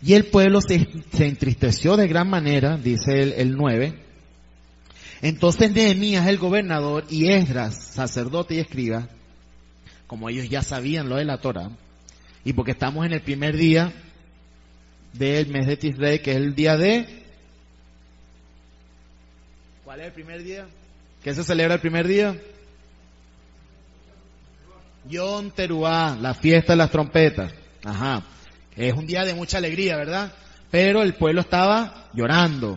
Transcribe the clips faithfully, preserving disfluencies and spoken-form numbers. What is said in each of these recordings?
Y el pueblo se, se entristeció de gran manera, dice el, el nueve. Entonces Nehemías el gobernador y Esdras, sacerdote y escriba, como ellos ya sabían lo de la Torá, y porque estamos en el primer día del mes de Tisrei, que es el día de... ¿Cuál es el primer día? ¿Qué se celebra el primer día? Yom Teruá, la fiesta de las trompetas. Ajá. Es un día de mucha alegría, ¿verdad? Pero el pueblo estaba llorando.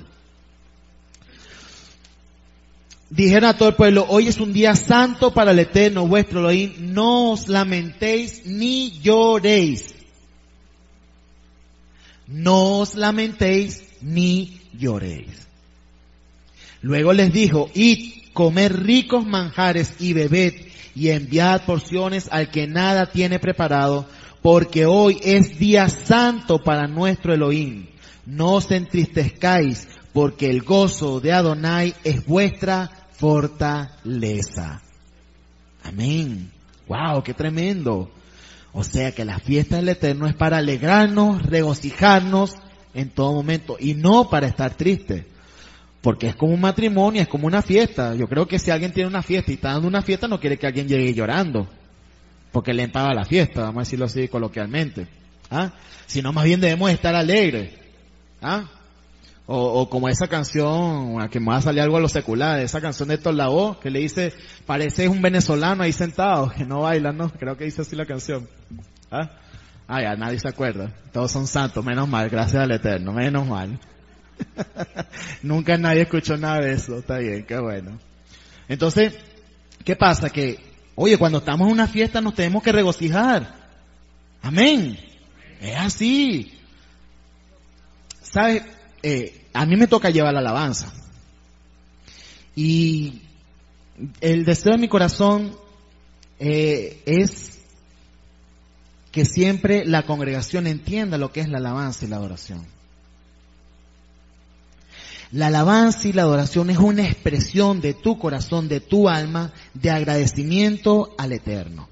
Dijeron a todo el pueblo, hoy es un día santo para el Eterno vuestro Elohim, no os lamentéis ni lloréis. No os lamentéis ni lloréis. Luego les dijo, id, comed ricos manjares y bebed, y enviad porciones al que nada tiene preparado, porque hoy es día santo para nuestro Elohim. No os entristezcáis, porque el gozo de Adonai es vuestra fortaleza. Amén. Wow, qué tremendo. O sea que la fiesta del Eterno es para alegrarnos, regocijarnos en todo momento, y no para estar tristes. Porque es como un matrimonio, es como una fiesta. Yo creo que si alguien tiene una fiesta y está dando una fiesta, no quiere que alguien llegue llorando, porque le empaga la fiesta, vamos a decirlo así coloquialmente. ¿Ah? Sino más bien debemos estar alegres. ¿Ah? O, o como esa canción, que me va a salir algo a lo secular, esa canción de Héctor Lavoe, que le dice, pareces un venezolano ahí sentado, que no baila, ¿no? Creo que dice así la canción. ¿Ah? Ah, ya, nadie se acuerda. Todos son santos, menos mal, gracias al Eterno, menos mal. Nunca nadie escuchó nada de eso, está bien, qué bueno. Entonces, ¿qué pasa? Que, oye, cuando estamos en una fiesta nos tenemos que regocijar. Amén. Es así. ¿Sabes? Eh, a mí me toca llevar la alabanza. Y el deseo de mi corazón eh, es que siempre la congregación entienda lo que es la alabanza y la adoración. La alabanza y la adoración es una expresión de tu corazón, de tu alma, de agradecimiento al Eterno.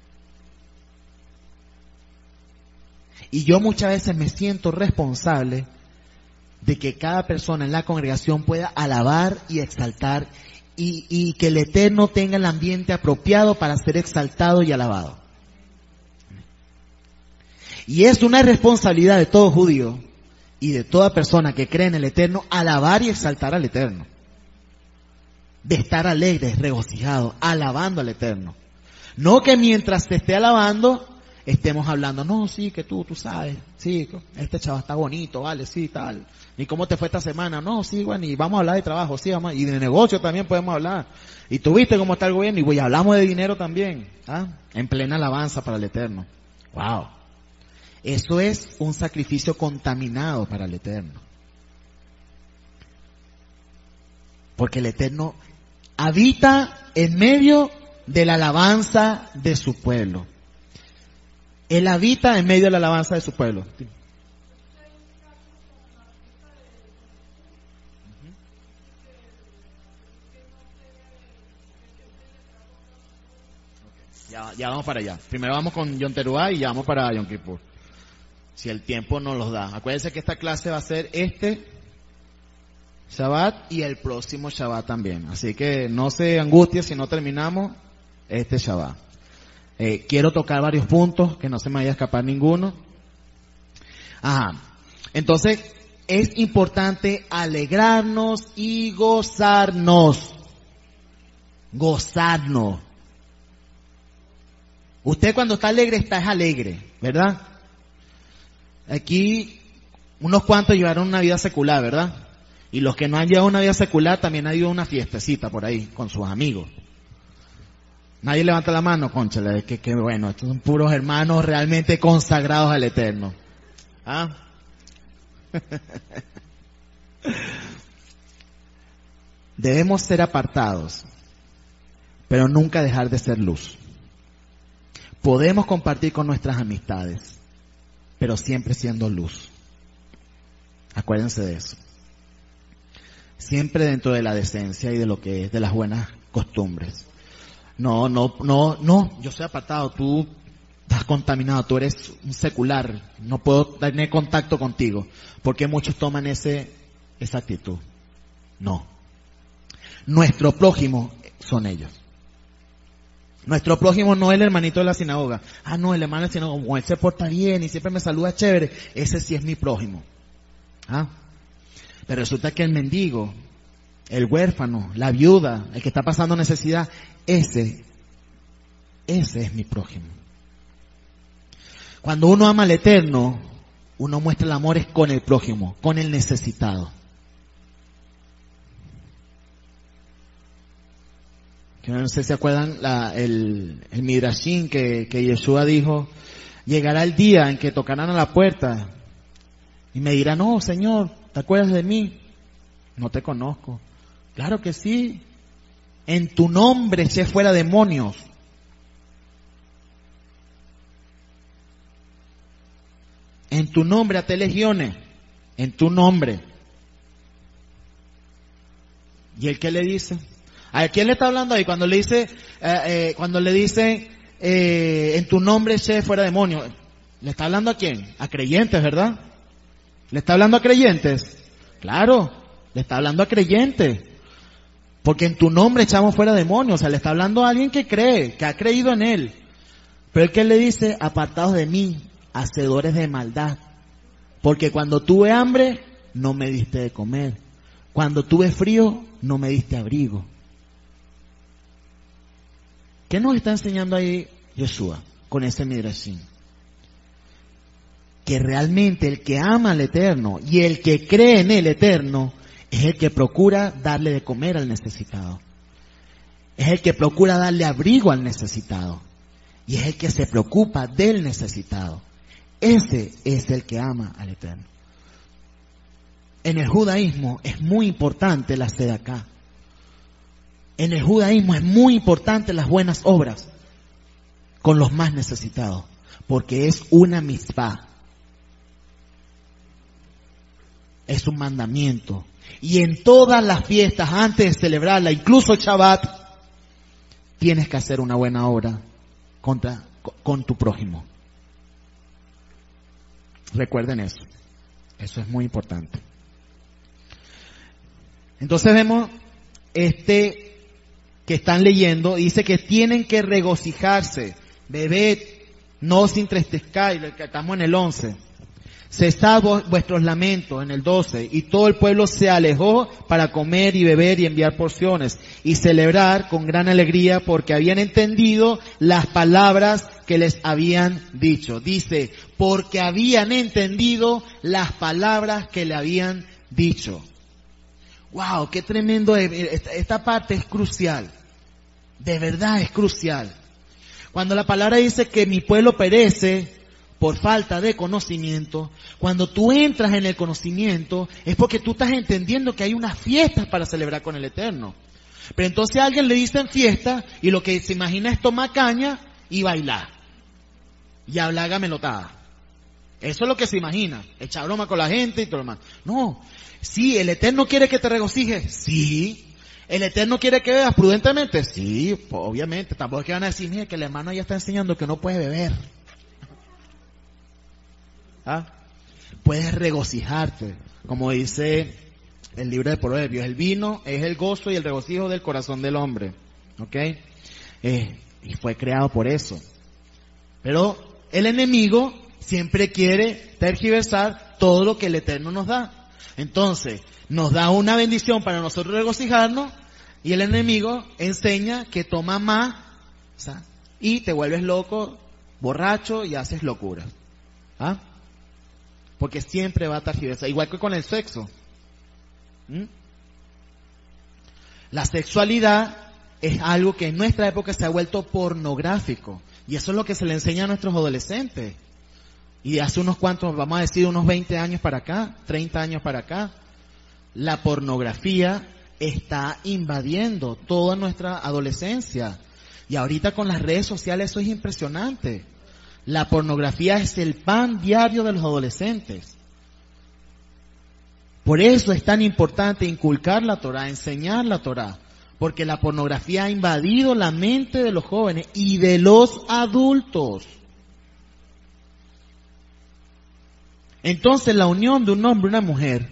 Y yo muchas veces me siento responsable de que cada persona en la congregación pueda alabar y exaltar, y, y que el Eterno tenga el ambiente apropiado para ser exaltado y alabado. Y es una responsabilidad de todo judío y de toda persona que cree en el Eterno, alabar y exaltar al Eterno. De estar alegres, regocijados, alabando al Eterno. No que mientras te esté alabando, estemos hablando, no, sí, que tú, tú sabes, sí, este chaval está bonito, vale, sí, tal. ¿Y cómo te fue esta semana? No, sí, bueno, y vamos a hablar de trabajo, sí, vamos, y de negocio también podemos hablar. Y tú viste cómo está el gobierno, y pues, hablamos de dinero también, ¿ah? En plena alabanza para el Eterno. Wow. Eso es un sacrificio contaminado para el Eterno. Porque el Eterno habita en medio de la alabanza de su pueblo. Él habita en medio de la alabanza de su pueblo. Ya, ya vamos para allá. Primero vamos con Yom Teruá y ya vamos para Yom Kippur. Si el tiempo nos los da. Acuérdense que esta clase va a ser este Shabbat y el próximo Shabbat también. Así que no se angustien si no terminamos este Shabbat. Eh, quiero tocar varios puntos, que no se me vaya a escapar ninguno. Ajá. Entonces, es importante alegrarnos y gozarnos. Gozarnos. Usted cuando está alegre, está es alegre, ¿verdad? Aquí, unos cuantos llevaron una vida secular, ¿verdad? Y los que no han llevado una vida secular también han ido a una fiestecita por ahí, con sus amigos. Nadie levanta la mano, cónchale, que, que bueno, estos son puros hermanos realmente consagrados al Eterno. ¿Ah? Debemos ser apartados, pero nunca dejar de ser luz. Podemos compartir con nuestras amistades, pero siempre siendo luz. Acuérdense de eso. Siempre dentro de la decencia y de lo que es, de las buenas costumbres. No, no, no, no, yo soy apartado, tú estás contaminado, tú eres un secular, no puedo tener contacto contigo. ¿Por qué muchos toman ese, esa actitud? No. Nuestro prójimo son ellos. Nuestro prójimo no es el hermanito de la sinagoga. Ah, no, el hermano de la sinagoga, como él se porta bien y siempre me saluda chévere, ese sí es mi prójimo. ¿Ah? Pero resulta que el mendigo, el huérfano, la viuda, el que está pasando necesidad, ese, ese es mi prójimo. Cuando uno ama al Eterno, uno muestra el amor es con el prójimo, con el necesitado. Que no sé si se acuerdan la, el, el Midrashim que, que Yeshua dijo, llegará el día en que tocarán a la puerta y me dirán, no, Señor, ¿te acuerdas de mí? No te conozco. Claro que sí. En tu nombre eché fuera demonios. En tu nombre até legiones. En tu nombre. ¿Y el qué le dice? ¿A quién le está hablando ahí? Cuando le dice, eh, eh, cuando le dice, eh, en tu nombre eché fuera demonios. ¿Le está hablando a quién? A creyentes, ¿verdad? ¿Le está hablando a creyentes? Claro, le está hablando a creyentes. Porque en tu nombre echamos fuera demonios. O sea, le está hablando a alguien que cree, que ha creído en él. Pero el que le dice, apartados de mí, hacedores de maldad. Porque cuando tuve hambre, no me diste de comer. Cuando tuve frío, no me diste abrigo. ¿Qué nos está enseñando ahí Yeshua con ese Midrashim? Que realmente el que ama al Eterno y el que cree en el Eterno es el que procura darle de comer al necesitado. Es el que procura darle abrigo al necesitado. Y es el que se preocupa del necesitado. Ese es el que ama al Eterno. En el judaísmo es muy importante la tzedakah. En el judaísmo es muy importante las buenas obras con los más necesitados. Porque es una mitzvah. Es un mandamiento. Y en todas las fiestas, antes de celebrarla, incluso Shabbat, tienes que hacer una buena obra contra, con tu prójimo. Recuerden eso. Eso es muy importante. Entonces vemos este que están leyendo, dice que tienen que regocijarse. Bebed, no os entristezcáis, estamos en el once. Cesad vuestros lamentos en el doce, y todo el pueblo se alejó para comer y beber y enviar porciones y celebrar con gran alegría porque habían entendido las palabras que les habían dicho. Dice, porque habían entendido las palabras que le habían dicho. Wow, qué tremendo es. Esta, esta parte es crucial. De verdad es crucial. Cuando la palabra dice que mi pueblo perece por falta de conocimiento, cuando tú entras en el conocimiento, es porque tú estás entendiendo que hay unas fiestas para celebrar con el Eterno. Pero entonces a alguien le dicen fiesta, y lo que se imagina es tomar caña y bailar. Y hablar gamelotada. Eso es lo que se imagina. Echar broma con la gente y todo lo demás. No. Sí, el Eterno quiere que te regocijes. Sí. ¿El Eterno quiere que bebas prudentemente? Sí, pues, obviamente. Tampoco es que van a decir, mira, que el hermano ya está enseñando que no puede beber. ¿Ah? Puedes regocijarte, como dice el libro de Proverbios. El vino es el gozo y el regocijo del corazón del hombre. ¿Ok? Eh, y fue creado por eso. Pero el enemigo siempre quiere tergiversar todo lo que el Eterno nos da. Entonces, nos da una bendición para nosotros regocijarnos, y el enemigo enseña que toma más, ¿sabes? Y te vuelves loco, borracho y haces locuras. ¿Ah? Porque siempre va a tergiversar, igual que con el sexo. ¿Mm? La sexualidad es algo que en nuestra época se ha vuelto pornográfico, y eso es lo que se le enseña a nuestros adolescentes. Y hace unos cuantos, vamos a decir unos veinte años para acá, treinta años para acá, la pornografía está invadiendo toda nuestra adolescencia. Y ahorita con las redes sociales eso es impresionante. La pornografía es el pan diario de los adolescentes. Por eso es tan importante inculcar la Torá, enseñar la Torá. Porque la pornografía ha invadido la mente de los jóvenes y de los adultos. Entonces la unión de un hombre y una mujer,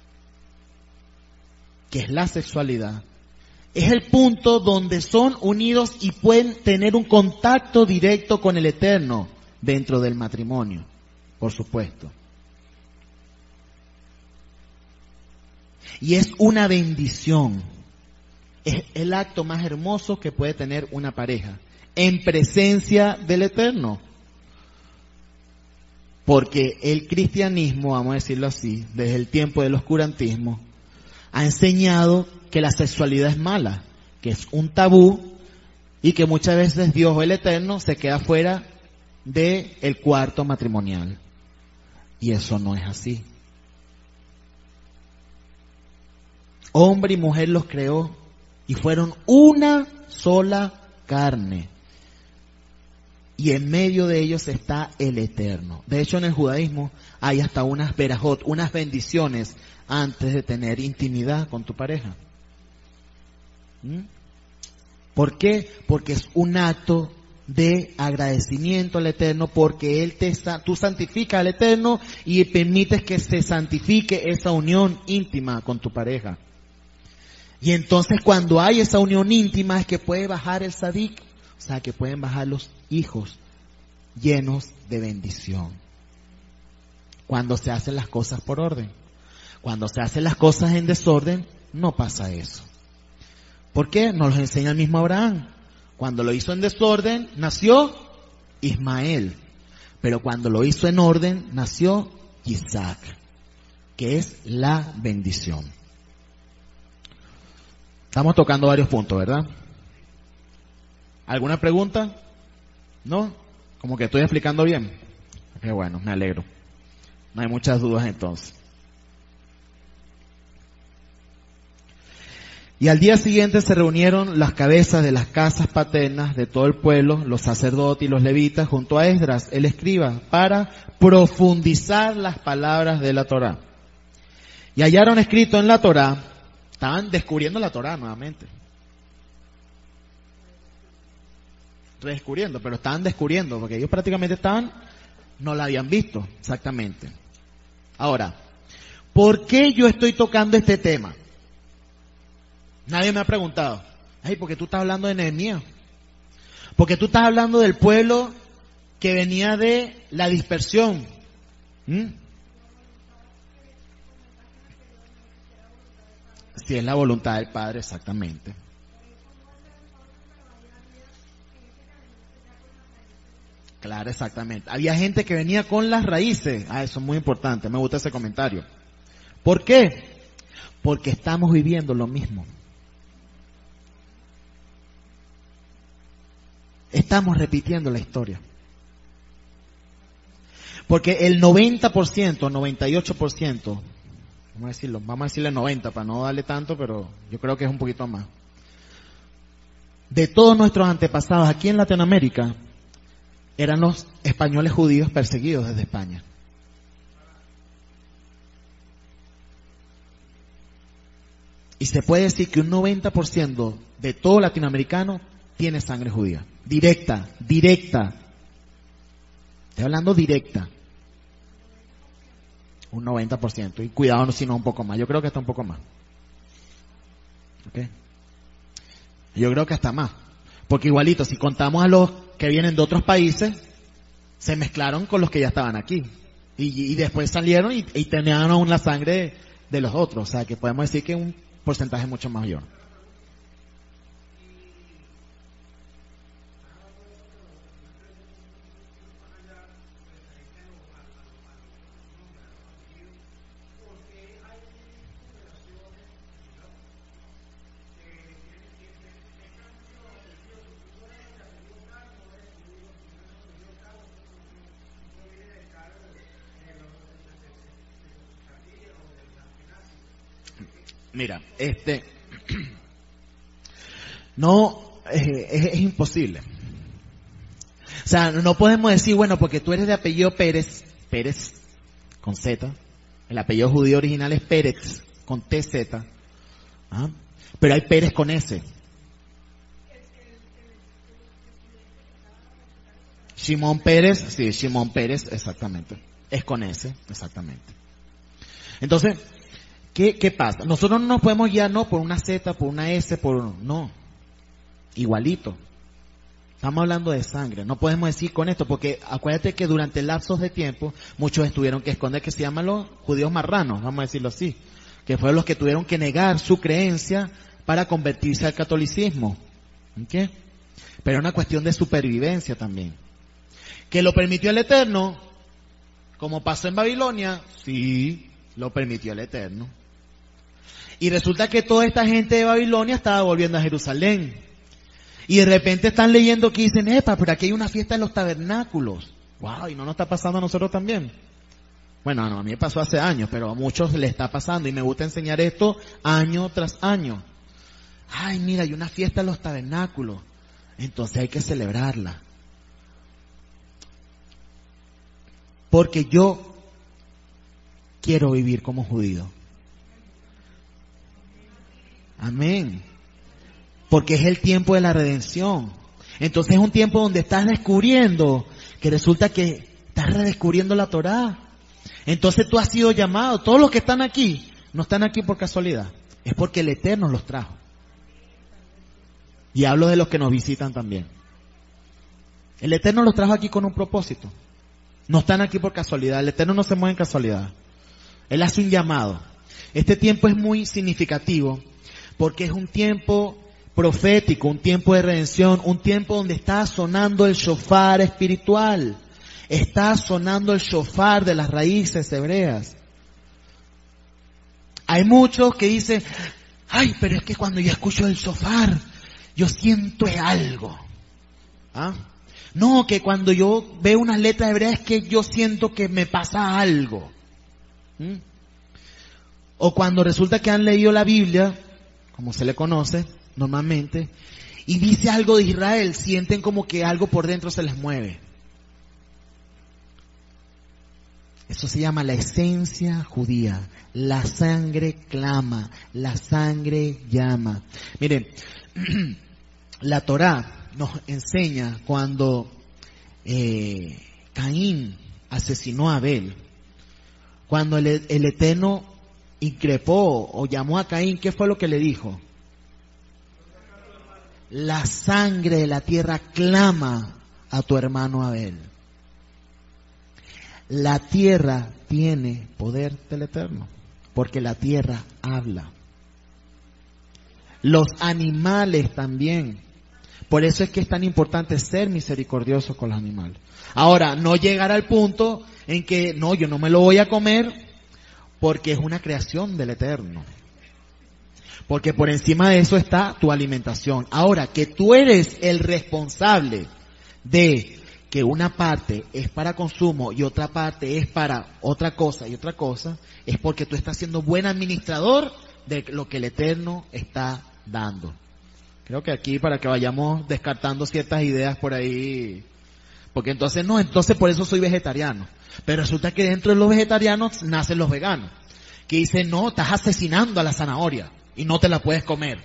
que es la sexualidad, es el punto donde son unidos y pueden tener un contacto directo con el Eterno dentro del matrimonio, por supuesto. Y es una bendición. Es el acto más hermoso que puede tener una pareja, en presencia del Eterno. Porque el cristianismo, vamos a decirlo así, desde el tiempo del oscurantismo, ha enseñado que la sexualidad es mala, que es un tabú y que muchas veces Dios o el Eterno se queda fuera del cuarto matrimonial. Y eso no es así. Hombre y mujer los creó y fueron una sola carne. Y en medio de ellos está el Eterno. De hecho, en el judaísmo hay hasta unas berajot, unas bendiciones antes de tener intimidad con tu pareja. ¿Mm? ¿Por qué? Porque es un acto de agradecimiento al Eterno, porque Él te, tú santificas al Eterno y permites que se santifique esa unión íntima con tu pareja. Y entonces cuando hay esa unión íntima es que puede bajar el sadik, o sea que pueden bajar los hijos llenos de bendición. Cuando se hacen las cosas por orden. Cuando se hacen las cosas en desorden, no pasa eso. ¿Por qué? Nos lo enseña el mismo Abraham. Cuando lo hizo en desorden, nació Ismael. Pero cuando lo hizo en orden, nació Isaac, que es la bendición. Estamos tocando varios puntos, ¿verdad? ¿Alguna pregunta? ¿No? Como que estoy explicando bien. Qué bueno, me alegro. No hay muchas dudas entonces. Y al día siguiente se reunieron las cabezas de las casas paternas de todo el pueblo, los sacerdotes y los levitas, junto a Esdras, el escriba, para profundizar las palabras de la Torá. Y hallaron escrito en la Torá, estaban descubriendo la Torá nuevamente. Redescubriendo, pero estaban descubriendo, porque ellos prácticamente estaban, no la habían visto exactamente. Ahora, ¿por qué yo estoy tocando este tema? Nadie me ha preguntado. Ay, ¿por qué tú estás hablando de Nehemías? Porque tú estás hablando del pueblo que venía de la dispersión. ¿Mm? Si es la voluntad del Padre, exactamente. Claro, exactamente. Había gente que venía con las raíces. Ah, eso es muy importante. Me gusta ese comentario. ¿Por qué? Porque estamos viviendo lo mismo. Estamos repitiendo la historia. Porque el noventa por ciento, noventa y ocho por ciento, vamos a decirlo, vamos a decirle noventa para no darle tanto, pero yo creo que es un poquito más. De todos nuestros antepasados aquí en Latinoamérica, eran los españoles judíos perseguidos desde España. Y se puede decir que un noventa por ciento de todo latinoamericano tiene sangre judía. Directa, directa. Estoy hablando directa. Un noventa por ciento. Y cuidado si no un poco más. Yo creo que hasta un poco más. ¿Ok? Yo creo que hasta más. Porque igualito, si contamos a los que vienen de otros países, se mezclaron con los que ya estaban aquí. Y, y después salieron y, y tenían aún la sangre de, de los otros. O sea, que podemos decir que un porcentaje mucho mayor. Mira, este, no, eh, es, es imposible. O sea, no podemos decir, bueno, porque tú eres de apellido Pérez, Pérez con Z, el apellido judío original es Pérez con T Z, ¿ah? Pero hay Pérez con S. Shimón Pérez, sí, Shimón Pérez, exactamente. Es con ese, exactamente. Entonces, ¿qué, qué pasa? Nosotros no nos podemos guiar, no, por una Z, por una S, por, no. Igualito. Estamos hablando de sangre. No podemos decir con esto, porque acuérdate que durante lapsos de tiempo, muchos tuvieron que esconder, que se llaman los judíos marranos, vamos a decirlo así. Que fueron los que tuvieron que negar su creencia para convertirse al catolicismo. ¿Ok? Pero es una cuestión de supervivencia también. ¿Que lo permitió el Eterno? Como pasó en Babilonia, sí, lo permitió el Eterno. Y resulta que toda esta gente de Babilonia estaba volviendo a Jerusalén. Y de repente están leyendo que dicen, epa, pero aquí hay una fiesta en los tabernáculos. Wow, y no nos está pasando a nosotros también. Bueno, no, a mí me pasó hace años, pero a muchos les está pasando. Y me gusta enseñar esto año tras año. Ay, mira, hay una fiesta en los tabernáculos. Entonces hay que celebrarla. Porque yo quiero vivir como judío. Amén. Porque es el tiempo de la redención. Entonces es un tiempo donde estás descubriendo que resulta que estás redescubriendo la Torá. Entonces tú has sido llamado. Todos los que están aquí no están aquí por casualidad. Es porque el Eterno los trajo. Y hablo de los que nos visitan también. El Eterno los trajo aquí con un propósito. No están aquí por casualidad. El Eterno no se mueve en casualidad. Él hace un llamado. Este tiempo es muy significativo porque es un tiempo profético, un tiempo de redención, un tiempo donde está sonando el shofar espiritual. Está sonando el shofar de las raíces hebreas. Hay muchos que dicen, ay, pero es que cuando yo escucho el shofar, yo siento algo. ¿Ah? No, que cuando yo veo unas letras hebreas es que yo siento que me pasa algo. ¿Mm? O cuando resulta que han leído la Biblia, como se le conoce normalmente, y dice algo de Israel, sienten como que algo por dentro se les mueve. Eso se llama la esencia judía. La sangre clama, la sangre llama. Miren, la Torá nos enseña cuando eh, Caín asesinó a Abel, cuando el, el Eterno increpó o llamó a Caín, ¿qué fue lo que le dijo? La sangre de la tierra clama a tu hermano Abel. La tierra tiene poder del Eterno, porque la tierra habla. Los animales también. Por eso es que es tan importante ser misericordioso con los animales. Ahora, no llegar al punto en que, no, yo no me lo voy a comer porque es una creación del Eterno. Porque por encima de eso está tu alimentación. Ahora, que tú eres el responsable de que una parte es para consumo y otra parte es para otra cosa y otra cosa, es porque tú estás siendo buen administrador de lo que el Eterno está dando. Creo que aquí para que vayamos descartando ciertas ideas por ahí, porque entonces no, entonces por eso soy vegetariano. Pero resulta que dentro de los vegetarianos nacen los veganos, que dicen, no, estás asesinando a la zanahoria y no te la puedes comer.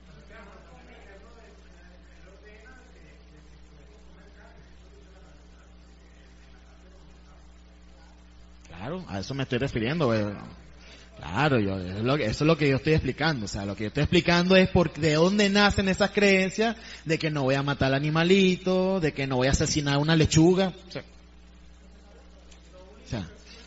Claro, a eso me estoy refiriendo. Güey. Claro, yo, eso, es lo que, eso es lo que yo estoy explicando. O sea, lo que yo estoy explicando es por de dónde nacen esas creencias de que no voy a matar al animalito, de que no voy a asesinar una lechuga. O sea, o sea,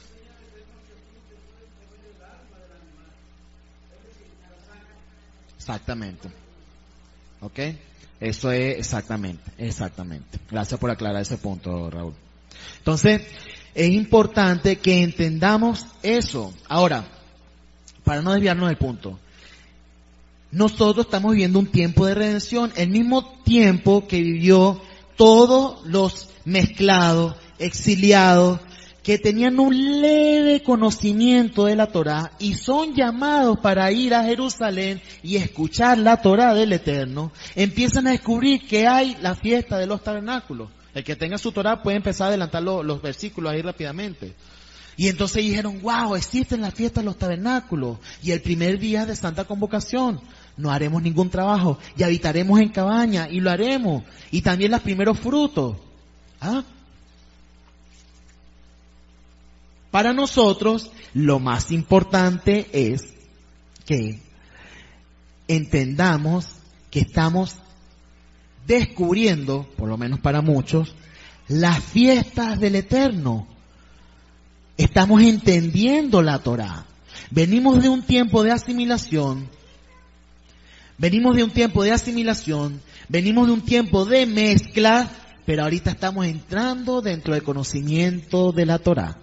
exactamente. ¿Ok? Eso es exactamente, exactamente. Gracias por aclarar ese punto, Raúl. Entonces, es importante que entendamos eso. Ahora, para no desviarnos del punto, nosotros estamos viviendo un tiempo de redención, el mismo tiempo que vivió todos los mezclados, exiliados, que tenían un leve conocimiento de la Torá y son llamados para ir a Jerusalén y escuchar la Torá del Eterno, empiezan a descubrir que hay la fiesta de los tabernáculos. El que tenga su Torá puede empezar a adelantar los, los versículos ahí rápidamente. Y entonces dijeron, wow, existen las fiestas de los tabernáculos. Y el primer día de Santa Convocación no haremos ningún trabajo y habitaremos en cabaña y lo haremos. Y también los primeros frutos. ¿Ah? Para nosotros, lo más importante es que entendamos que estamos descubriendo, por lo menos para muchos, las fiestas del Eterno. Estamos entendiendo la Torá. Venimos de un tiempo de asimilación, venimos de un tiempo de asimilación, venimos de un tiempo de mezcla, pero ahorita estamos entrando dentro del conocimiento de la Torá.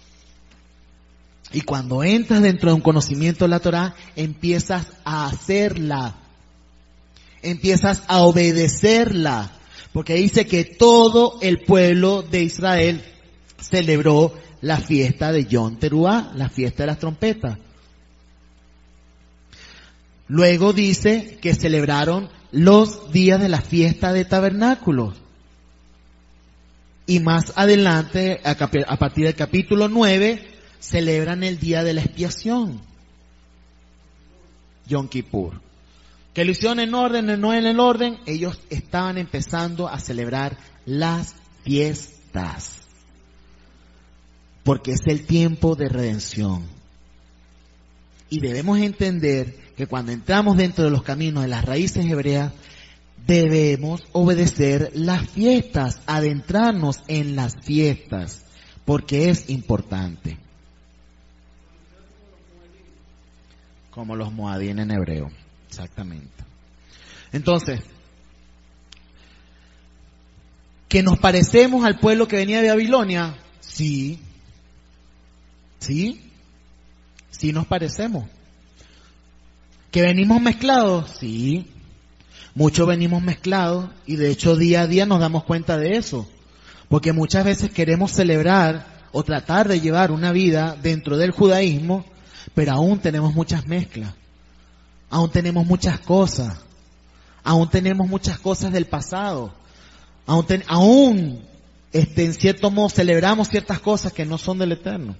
Y cuando entras dentro de un conocimiento de la Torá, empiezas a hacerla, empiezas a obedecerla, porque dice que todo el pueblo de Israel celebró la fiesta de Yom Teruah, la fiesta de las trompetas. Luego dice que celebraron los días de la fiesta de tabernáculos. Y más adelante, a, capi- a partir del capítulo nueve, celebran el día de la expiación, Yom Kippur. Que lo hicieron en orden, no en el orden, ellos estaban empezando a celebrar las fiestas. Porque es el tiempo de redención. Y debemos entender que cuando entramos dentro de los caminos de las raíces hebreas, debemos obedecer las fiestas, adentrarnos en las fiestas, porque es importante. Como los moadín en hebreo, exactamente. Entonces, ¿que nos parecemos al pueblo que venía de Babilonia? Sí. ¿Sí? Sí nos parecemos. ¿Que venimos mezclados? Sí. Muchos venimos mezclados y de hecho día a día nos damos cuenta de eso. Porque muchas veces queremos celebrar o tratar de llevar una vida dentro del judaísmo, pero aún tenemos muchas mezclas. Aún tenemos muchas cosas. Aún tenemos muchas cosas del pasado. Aún, ten, aún este, en cierto modo celebramos ciertas cosas que no son del Eterno.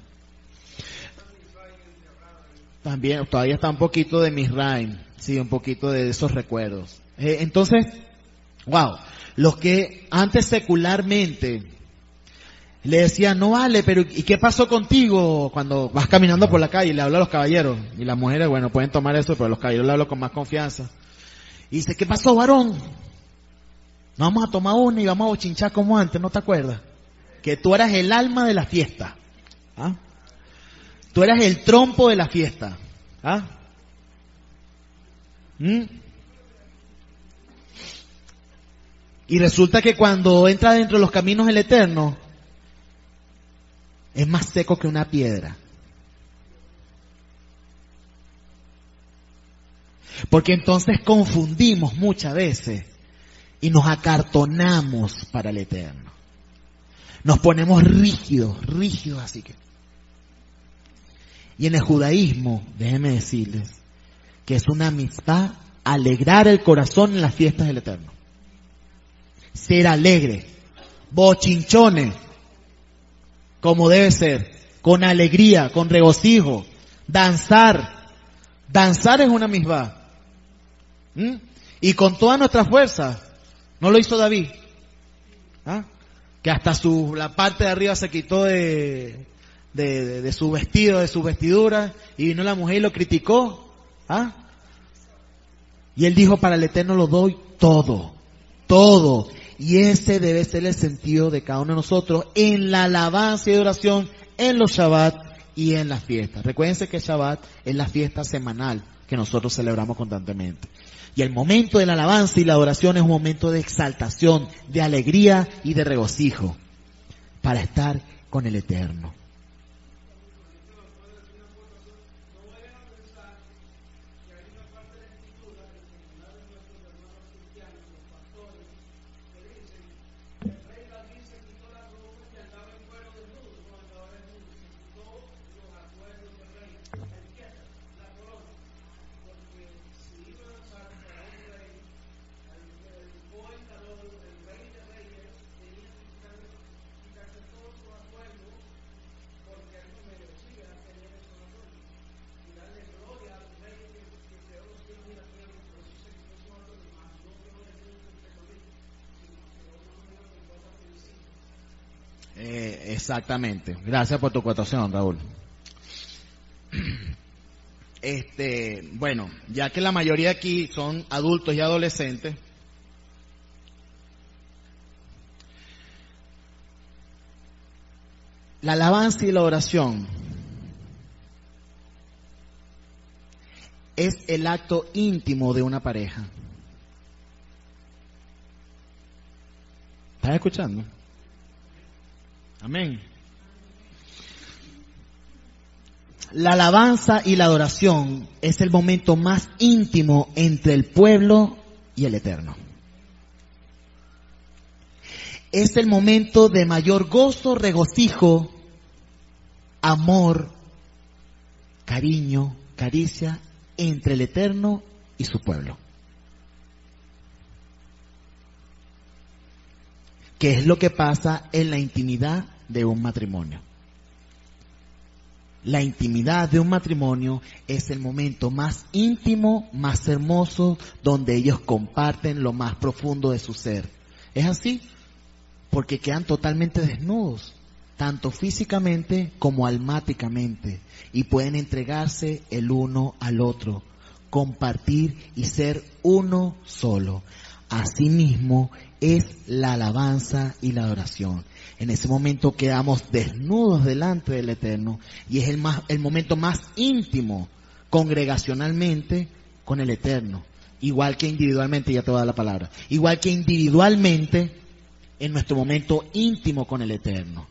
También todavía está un poquito de Misraim, sí, un poquito de esos recuerdos. Eh, entonces, wow, los que antes secularmente le decían, no vale, pero ¿y qué pasó contigo cuando vas caminando por la calle y le habla a los caballeros? Y las mujeres, bueno, pueden tomar eso, pero los caballeros le hablan con más confianza. Y dice, ¿qué pasó, varón? No vamos a tomar una y vamos a bochinchar como antes, ¿no te acuerdas? Que tú eras el alma de la fiesta. ¿Ah? Tú eras el trompo de la fiesta. ¿Ah? ¿Mm? Y resulta que cuando entra dentro de los caminos del Eterno, es más seco que una piedra. Porque entonces confundimos muchas veces y nos acartonamos para el Eterno. Nos ponemos rígidos, rígidos así que. Y en el judaísmo, déjenme decirles, que es una amistad alegrar el corazón en las fiestas del Eterno. Ser alegre, bochinchones, como debe ser, con alegría, con regocijo, danzar. Danzar es una misma. ¿Mm? Y con toda nuestra fuerza. ¿No lo hizo David? ¿Ah? Que hasta su, la parte de arriba se quitó de, de, de, de su vestido, de su vestidura, y vino la mujer y lo criticó. ¿Ah? Y él dijo, para el Eterno lo doy todo, todo. Y ese debe ser el sentido de cada uno de nosotros en la alabanza y adoración, en los Shabbat y en las fiestas. Recuérdense que Shabbat es la fiesta semanal que nosotros celebramos constantemente. Y el momento de la alabanza y la adoración es un momento de exaltación, de alegría y de regocijo para estar con el Eterno. Exactamente. Gracias por tu acotación, Raúl. Este, bueno, ya que la mayoría aquí son adultos y adolescentes, la alabanza y la oración es el acto íntimo de una pareja. ¿Estás escuchando? Amén. La alabanza y la adoración es el momento más íntimo entre el pueblo y el Eterno. Es el momento de mayor gozo, regocijo, amor, cariño, caricia entre el Eterno y su pueblo. ¿Qué es lo que pasa en la intimidad de un matrimonio? La intimidad de un matrimonio es el momento más íntimo, más hermoso, donde ellos comparten lo más profundo de su ser. ¿Es así? Porque quedan totalmente desnudos, tanto físicamente como almáticamente, y pueden entregarse el uno al otro, compartir y ser uno solo. Asimismo es la alabanza y la adoración. En ese momento quedamos desnudos delante del Eterno y es el más, el momento más íntimo congregacionalmente con el Eterno. Igual que individualmente, ya te voy a dar la palabra, igual que individualmente en nuestro momento íntimo con el Eterno.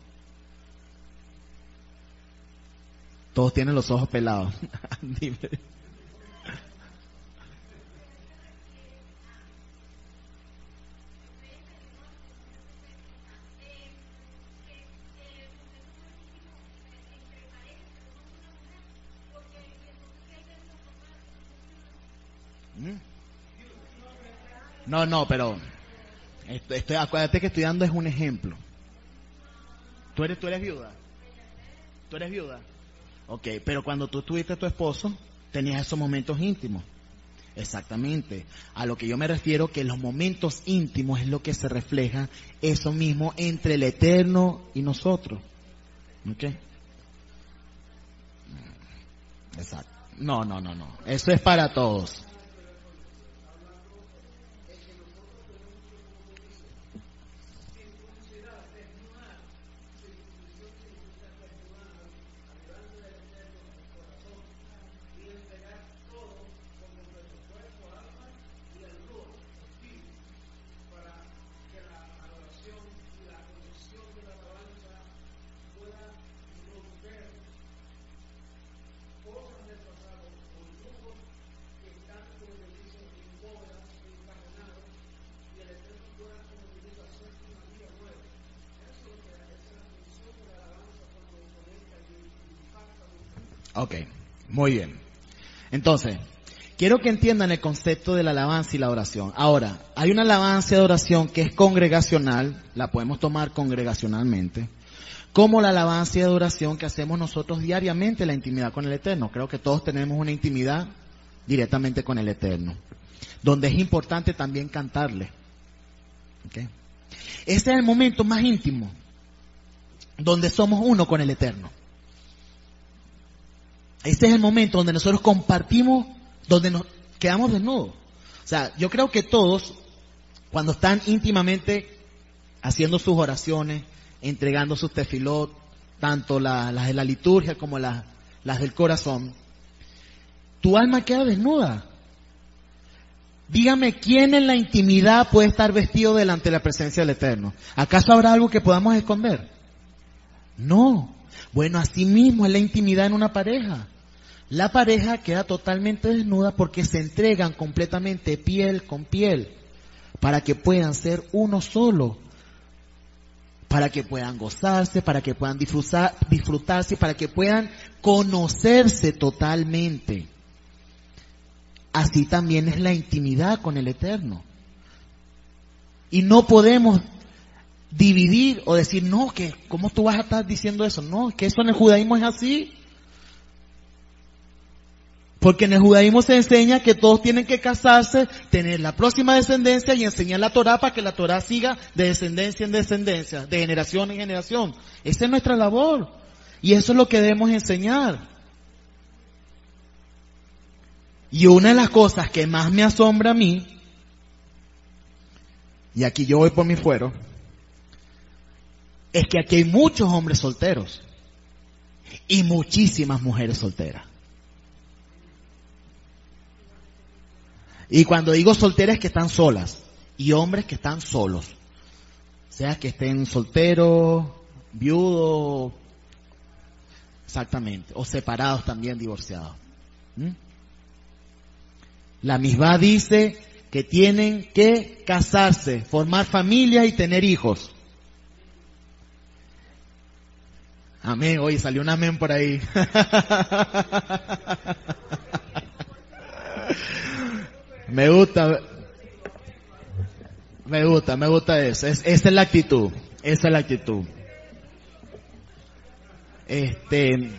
Todos tienen los ojos pelados. Dime. No, no, pero estoy, estoy, acuérdate que estoy dando es un ejemplo. ¿Tú eres, tú eres viuda? ¿Tú eres viuda? Ok, pero cuando tú tuviste a tu esposo, tenías esos momentos íntimos. Exactamente. A lo que yo me refiero que los momentos íntimos es lo que se refleja eso mismo entre el Eterno y nosotros. Ok. Exacto. No, no, no, no. Eso es para todos. Ok, muy bien. Entonces, quiero que entiendan el concepto de la alabanza y la oración. Ahora, hay una alabanza y adoración que es congregacional, la podemos tomar congregacionalmente, como la alabanza y adoración que hacemos nosotros diariamente en la intimidad con el Eterno. Creo que todos tenemos una intimidad directamente con el Eterno, donde es importante también cantarle. ¿Okay? Ese es el momento más íntimo, donde somos uno con el Eterno. Este es el momento donde nosotros compartimos, donde nos quedamos desnudos. O sea, yo creo que todos, cuando están íntimamente haciendo sus oraciones, entregando sus tefilot, tanto la, las de la liturgia como la, las del corazón, tu alma queda desnuda. Dígame, ¿quién en la intimidad puede estar vestido delante de la presencia del Eterno? ¿Acaso habrá algo que podamos esconder? No. Bueno, así mismo es la intimidad en una pareja. La pareja queda totalmente desnuda porque se entregan completamente piel con piel para que puedan ser uno solo, para que puedan gozarse, para que puedan disfrutar, disfrutarse, para que puedan conocerse totalmente. Así también es la intimidad con el Eterno. Y no podemos dividir o decir, no, que ¿cómo tú vas a estar diciendo eso? No, que eso en el judaísmo es así. Porque en el judaísmo se enseña que todos tienen que casarse, tener la próxima descendencia y enseñar la Torá para que la Torá siga de descendencia en descendencia, de generación en generación. Esa es nuestra labor. Y eso es lo que debemos enseñar. Y una de las cosas que más me asombra a mí, y aquí yo voy por mi fuero, es que aquí hay muchos hombres solteros y muchísimas mujeres solteras. Y cuando digo solteras es que están solas y hombres que están solos. O sea, que estén solteros, viudos, exactamente, o separados también, divorciados. ¿Mm? La misma dice que tienen que casarse, formar familias y tener hijos. Amén. Oye, salió un amén por ahí. Me gusta, me gusta, me gusta eso. Es, esa es la actitud, esa es la actitud. Este,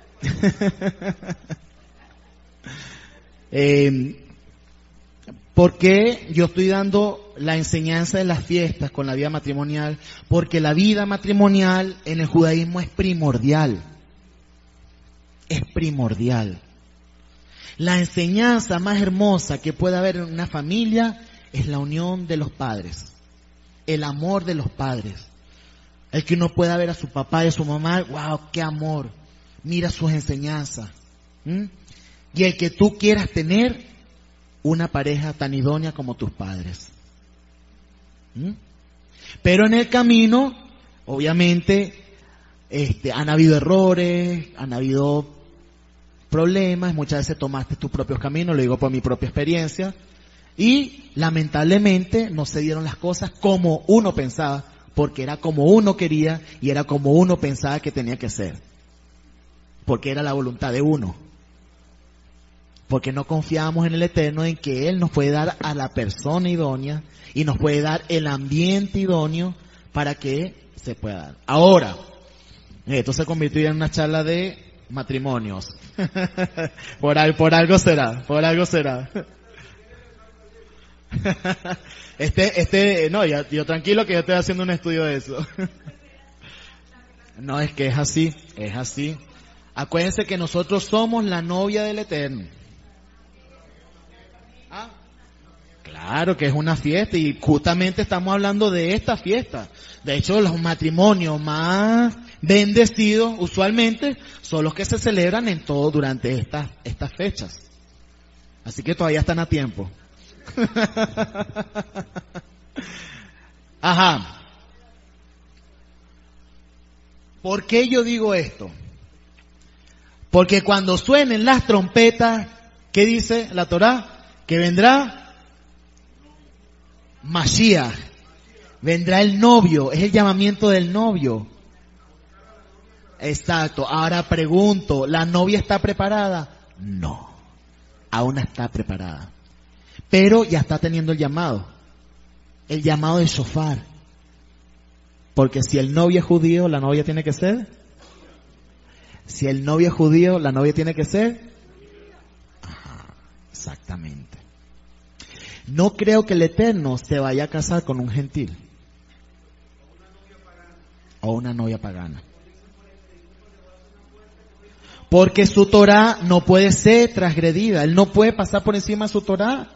eh, ¿por qué yo estoy dando la enseñanza de las fiestas con la vida matrimonial? Porque la vida matrimonial en el judaísmo es primordial, es primordial. La enseñanza más hermosa que puede haber en una familia es la unión de los padres, el amor de los padres. El que uno pueda ver a su papá y a su mamá, wow, qué amor, mira sus enseñanzas. ¿Mm? Y el que tú quieras tener una pareja tan idónea como tus padres. ¿Mm? Pero en el camino, obviamente, este, han habido errores, han habido problemas, muchas veces tomaste tus propios caminos, lo digo por mi propia experiencia, y lamentablemente no se dieron las cosas como uno pensaba, porque era como uno quería y era como uno pensaba que tenía que ser, porque era la voluntad de uno, porque no confiábamos en el Eterno, en que Él nos puede dar a la persona idónea y nos puede dar el ambiente idóneo para que se pueda dar. Ahora, esto se convirtió en una charla de matrimonios. por, al, por algo será, por algo será. Este, este, no, yo, yo tranquilo que yo estoy haciendo un estudio de eso. No, es que es así, es así. Acuérdense que nosotros somos la novia del Eterno. ¿Ah? Claro que es una fiesta y justamente estamos hablando de esta fiesta. De hecho, los matrimonios más bendecidos usualmente son los que se celebran en todo durante estas estas fechas. Así que todavía están a tiempo. Ajá. ¿Por qué yo digo esto? Porque cuando suenen las trompetas, ¿qué dice la Torá? Que vendrá Mashiach, vendrá el novio, es el llamamiento del novio. Exacto. Ahora pregunto, ¿la novia está preparada? No, aún no está preparada. Pero ya está teniendo el llamado, el llamado de shofar. Porque si el novio es judío, la novia tiene que ser. Si el novio es judío, la novia tiene que ser. Ajá, exactamente. No creo que el Eterno se vaya a casar con un gentil o una novia pagana. Porque su Torá no puede ser transgredida. Él no puede pasar por encima de su Torá.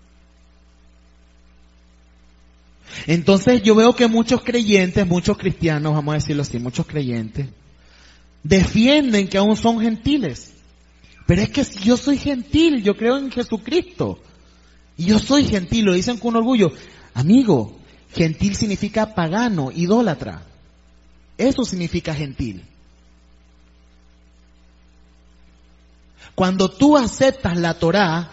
Entonces yo veo que muchos creyentes, muchos cristianos, vamos a decirlo así, muchos creyentes, defienden que aún son gentiles. Pero es que si yo soy gentil, yo creo en Jesucristo. Y yo soy gentil, lo dicen con orgullo. Amigo, gentil significa pagano, idólatra. Eso significa gentil. Cuando tú aceptas la Torá,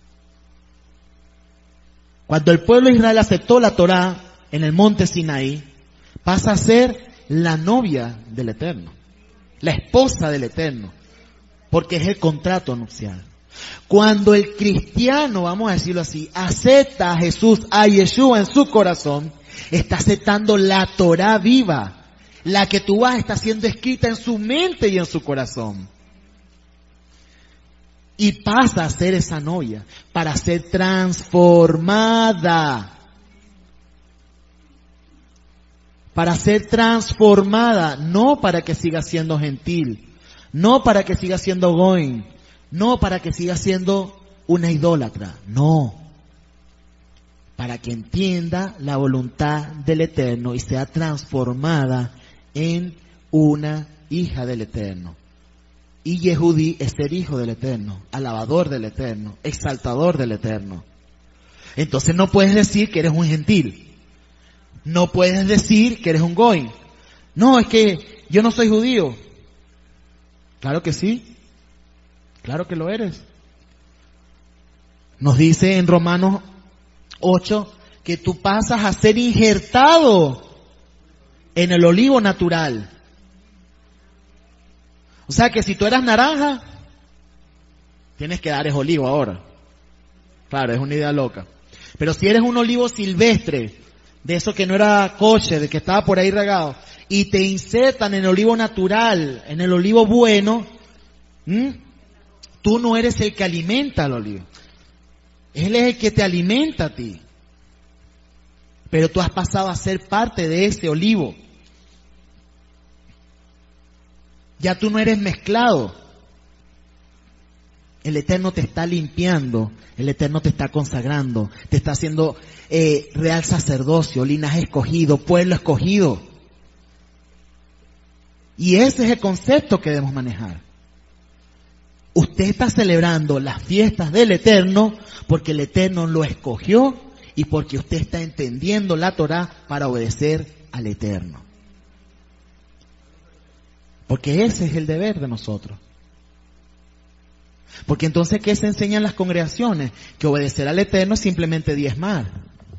cuando el pueblo de Israel aceptó la Torá en el monte Sinaí, pasa a ser la novia del Eterno, la esposa del Eterno, porque es el contrato nupcial. Cuando el cristiano, vamos a decirlo así, acepta a Jesús, a Yeshua en su corazón, está aceptando la Torá viva, la que tú vas está siendo escrita en su mente y en su corazón. y pasa a ser esa novia para ser transformada. Para ser transformada, no para que siga siendo gentil, no para que siga siendo goin, no para que siga siendo una idólatra, no. Para que entienda la voluntad del Eterno y sea transformada en una hija del Eterno. Y Yehudí es ser hijo del Eterno, alabador del Eterno, exaltador del Eterno. Entonces no puedes decir que eres un gentil. No puedes decir que eres un goy. No, es que yo no soy judío. Claro que sí. Claro que lo eres. Nos dice en Romanos ocho que tú pasas a ser injertado en el olivo natural. O sea que si tú eras naranja, tienes que dar es olivo ahora. Claro, es una idea loca. Pero si eres un olivo silvestre, de eso que no era coche, de que estaba por ahí regado, y te insertan en el olivo natural, en el olivo bueno, ¿m? Tú no eres el que alimenta al olivo. Él es el que te alimenta a ti. Pero tú has pasado a ser parte de ese olivo. Ya tú no eres mezclado. El Eterno te está limpiando, el Eterno te está consagrando, te está haciendo eh, real sacerdocio, linaje escogido, pueblo escogido. Y ese es el concepto que debemos manejar. Usted está celebrando las fiestas del Eterno porque el Eterno lo escogió y porque usted está entendiendo la Torá para obedecer al Eterno. Porque ese es el deber de nosotros. Porque entonces, ¿qué se enseñan las congregaciones? Que obedecer al Eterno es simplemente diezmar.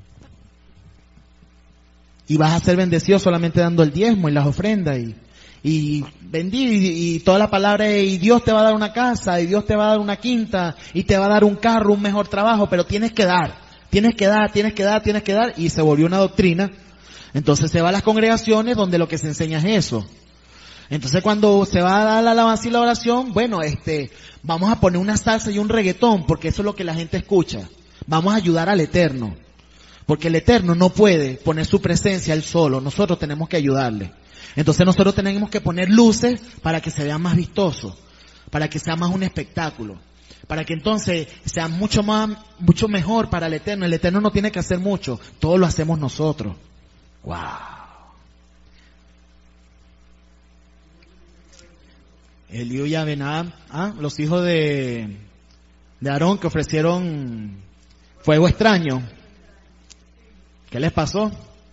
Y vas a ser bendecido solamente dando el diezmo y las ofrendas y, y bendito y, y toda la palabra es, y Dios te va a dar una casa y Dios te va a dar una quinta y te va a dar un carro, un mejor trabajo, pero tienes que dar, tienes que dar, tienes que dar, tienes que dar, y se volvió una doctrina. Entonces se va a las congregaciones donde lo que se enseña es eso. Entonces cuando se va a dar la alabanza y la oración, bueno, este, vamos a poner una salsa y un reggaetón, porque eso es lo que la gente escucha. Vamos a ayudar al Eterno. Porque el Eterno no puede poner su presencia él solo, nosotros tenemos que ayudarle. Entonces nosotros tenemos que poner luces para que se vea más vistoso, para que sea más un espectáculo, para que entonces sea mucho más, mucho mejor para el Eterno. El Eterno no tiene que hacer mucho, todo lo hacemos nosotros. ¡Wow! Eliú y Abinadab, ¿ah? Los hijos de, de Aarón que ofrecieron fuego extraño. ¿Qué les pasó?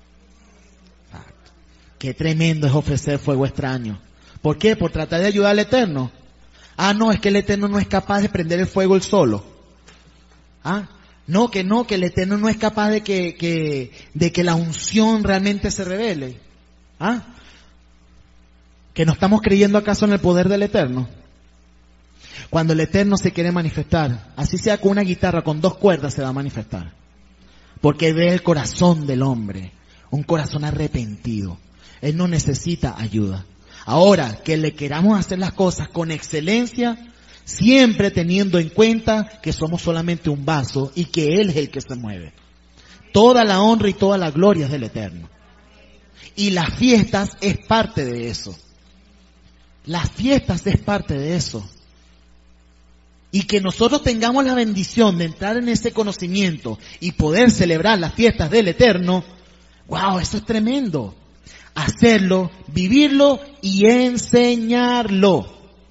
Qué tremendo es ofrecer fuego extraño. ¿Por qué? Por tratar de ayudar al Eterno. Ah, no, es que el Eterno no es capaz de prender el fuego él solo. Ah, no, que no, que el Eterno no es capaz de que, que, de que la unción realmente se revele. Ah, ¿que no estamos creyendo acaso en el poder del Eterno? Cuando el Eterno se quiere manifestar, así sea con una guitarra con dos cuerdas, se va a manifestar. Porque ve el corazón del hombre, un corazón arrepentido. Él no necesita ayuda. Ahora, que le queramos hacer las cosas con excelencia, siempre teniendo en cuenta que somos solamente un vaso y que Él es el que se mueve. Toda la honra y toda la gloria es del Eterno. Y las fiestas es parte de eso. Las fiestas es parte de eso. Y que nosotros tengamos la bendición de entrar en ese conocimiento y poder celebrar las fiestas del Eterno, wow, eso es tremendo. Hacerlo, vivirlo y enseñarlo.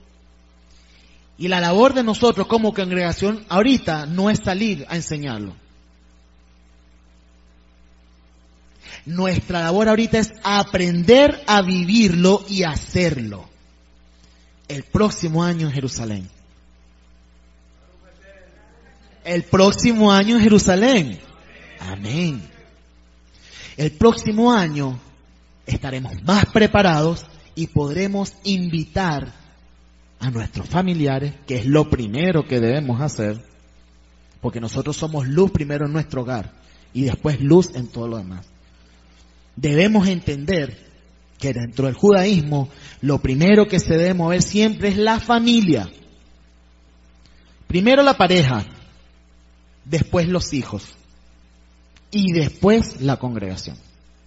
Y la labor de nosotros como congregación ahorita no es salir a enseñarlo. Nuestra labor ahorita es aprender a vivirlo y hacerlo. El próximo año en Jerusalén. El próximo año en Jerusalén. Amén. El próximo año estaremos más preparados y podremos invitar a nuestros familiares, que es lo primero que debemos hacer, porque nosotros somos luz primero en nuestro hogar y después luz en todo lo demás. Debemos entender que dentro del judaísmo lo primero que se debe mover siempre es la familia. Primero la pareja, después los hijos y después la congregación.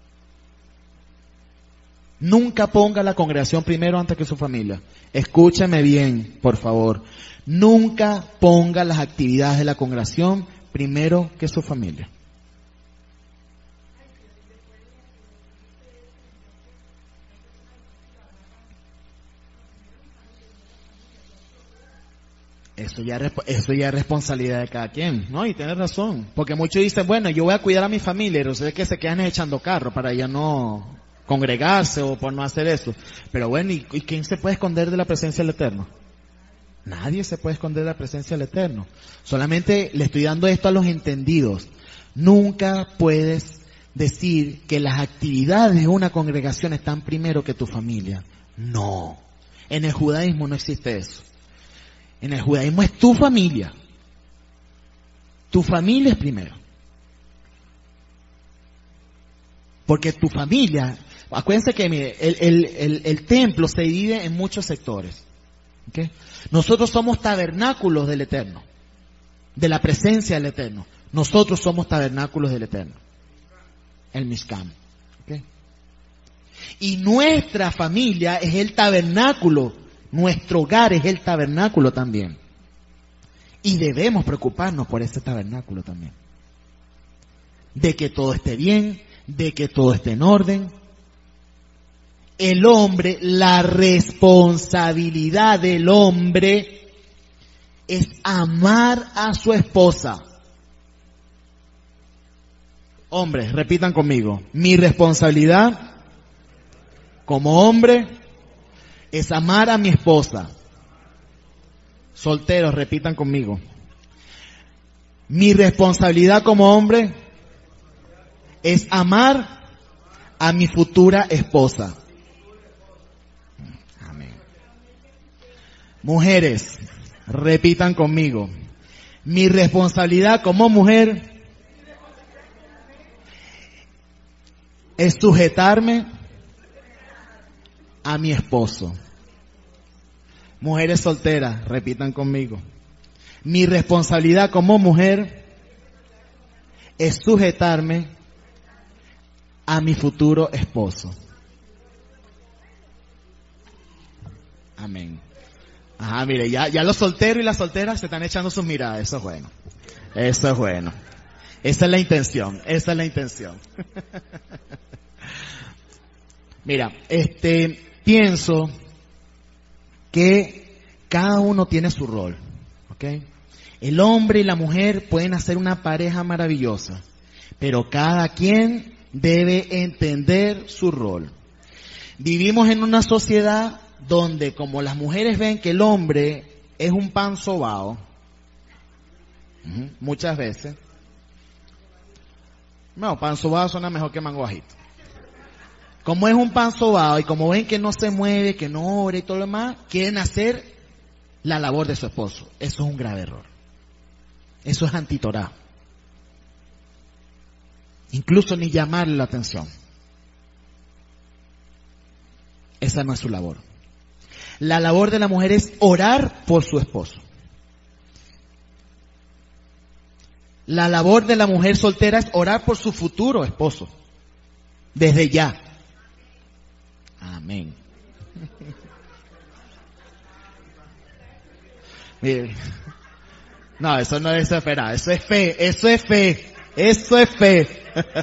Nunca ponga la congregación primero antes que su familia. Escúchame bien, por favor. Nunca ponga las actividades de la congregación primero que su familia. Eso ya, eso ya es responsabilidad de cada quien, ¿no? Y tienes razón. Porque muchos dicen, bueno, yo voy a cuidar a mi familia, pero sé que se quedan echando carro para ya no congregarse o por no hacer eso. Pero bueno, ¿y, y quién se puede esconder de la presencia del Eterno? Nadie se puede esconder de la presencia del Eterno. Solamente le estoy dando esto a los entendidos. Nunca puedes decir que las actividades de una congregación están primero que tu familia. No. En el judaísmo no existe eso. En el judaísmo es tu familia. Tu familia es primero. Porque tu familia, acuérdense que mire, el, el, el, el templo se divide en muchos sectores. ¿Okay? Nosotros somos tabernáculos del Eterno, de la presencia del Eterno. Nosotros somos tabernáculos del Eterno. El Mishkan. ¿Okay? Y nuestra familia es el tabernáculo. Nuestro hogar es el tabernáculo también. Y debemos preocuparnos por ese tabernáculo también. De que todo esté bien, de que todo esté en orden. El hombre, la responsabilidad del hombre es amar a su esposa. Hombres, repitan conmigo. Mi responsabilidad como hombre es amar a mi esposa. Solteros, repitan conmigo. Mi responsabilidad como hombre es amar a mi futura esposa. Amén. Mujeres, repitan conmigo. Mi responsabilidad como mujer es sujetarme a mi esposo. Mujeres solteras, repitan conmigo. Mi responsabilidad como mujer es sujetarme a mi futuro esposo. Amén. Ajá, mire, ya, ya los solteros y las solteras se están echando sus miradas. Eso es bueno. Eso es bueno. Esa es la intención. Esa es la intención. Mira, este... pienso que cada uno tiene su rol, ¿ok? El hombre y la mujer pueden hacer una pareja maravillosa, pero cada quien debe entender su rol. Vivimos en una sociedad donde, como las mujeres ven que el hombre es un pan sobao, muchas veces, no, pan sobao suena mejor que mango bajito. Como es un pan sobao y como ven que no se mueve, que no ora y todo lo demás, quieren hacer la labor de su esposo. Eso es un grave error. Eso es antitorá. Incluso ni llamarle la atención. Esa no es su labor. La labor de la mujer es orar por su esposo. La labor de la mujer soltera es orar por su futuro esposo. Desde ya. Amén. Mire, no, eso no es esperar, eso es fe, eso es fe, eso es fe.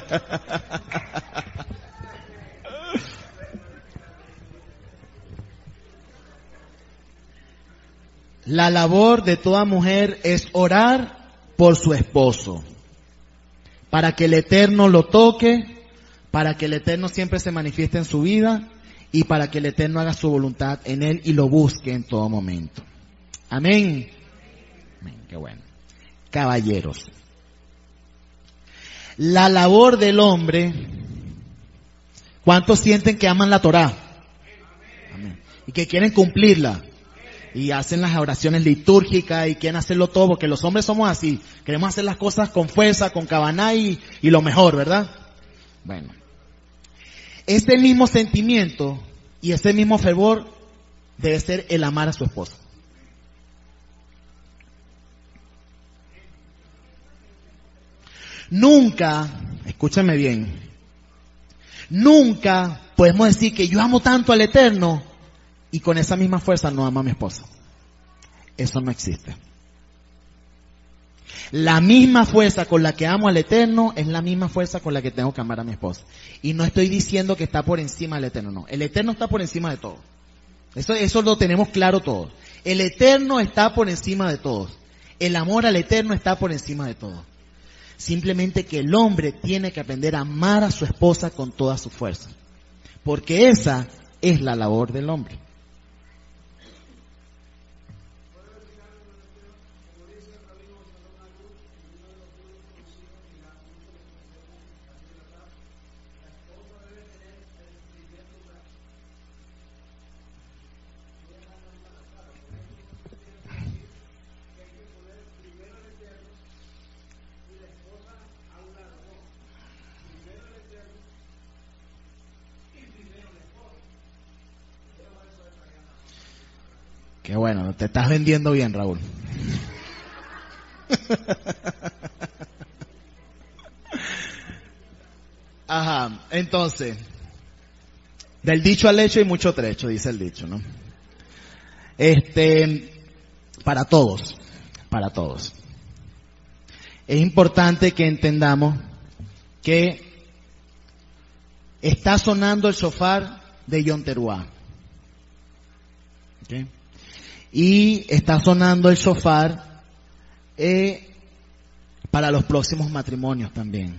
La labor de toda mujer es orar por su esposo, para que el Eterno lo toque, para que el Eterno siempre se manifieste en su vida y para que el Eterno haga su voluntad en él y lo busque en todo momento. Amén. Amén, qué bueno. Caballeros, la labor del hombre, ¿cuántos sienten que aman la Torá? Amén. Y que quieren cumplirla. Y hacen las oraciones litúrgicas y quieren hacerlo todo, porque los hombres somos así. Queremos hacer las cosas con fuerza, con cabaná y, y lo mejor, ¿verdad? Bueno. Ese mismo sentimiento y ese mismo fervor debe ser el amar a su esposa. Nunca, escúchame bien, nunca podemos decir que yo amo tanto al Eterno y con esa misma fuerza no amo a mi esposa. Eso no existe. La misma fuerza con la que amo al Eterno es la misma fuerza con la que tengo que amar a mi esposa. Y no estoy diciendo que está por encima del Eterno, no. El Eterno está por encima de todo. Eso, eso lo tenemos claro todos. El Eterno está por encima de todos. El amor al Eterno está por encima de todo. Simplemente que el hombre tiene que aprender a amar a su esposa con toda su fuerza. Porque esa es la labor del hombre. Qué bueno, te estás vendiendo bien, Raúl. Ajá, entonces, del dicho al hecho hay mucho trecho, dice el dicho, ¿no? Este, para todos, para todos. Es importante que entendamos que está sonando el shofar de Yom Teruah. ¿Okay? Y está sonando el shofar eh, para los próximos matrimonios también.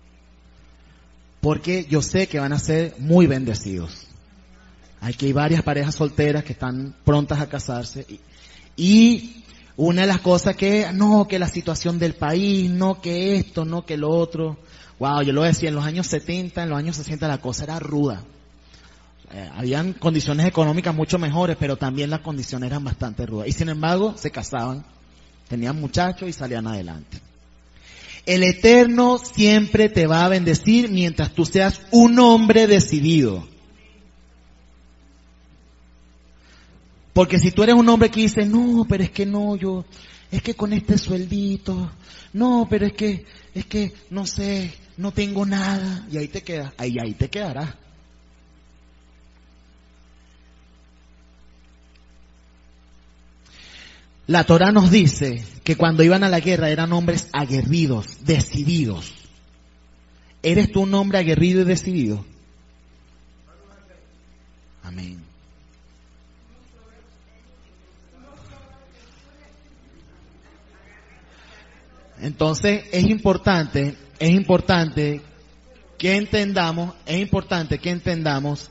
Porque yo sé que van a ser muy bendecidos. Aquí hay varias parejas solteras que están prontas a casarse. Y, y una de las cosas que, no, que la situación del país, no, que esto, no, que lo otro. Wow, yo lo decía, en los años setenta, en los años sesenta la cosa era ruda. Eh, habían condiciones económicas mucho mejores, pero también las condiciones eran bastante rudas. Y sin embargo, se casaban, tenían muchachos y salían adelante. El Eterno siempre te va a bendecir mientras tú seas un hombre decidido. Porque si tú eres un hombre que dice, no, pero es que no, yo, es que con este sueldito, no, pero es que, es que, no sé, no tengo nada, y ahí te quedas, ahí, ahí te quedarás. La Torá nos dice que cuando iban a la guerra eran hombres aguerridos, decididos. ¿Eres tú un hombre aguerrido y decidido? Amén. Entonces es importante, es importante que entendamos, es importante que entendamos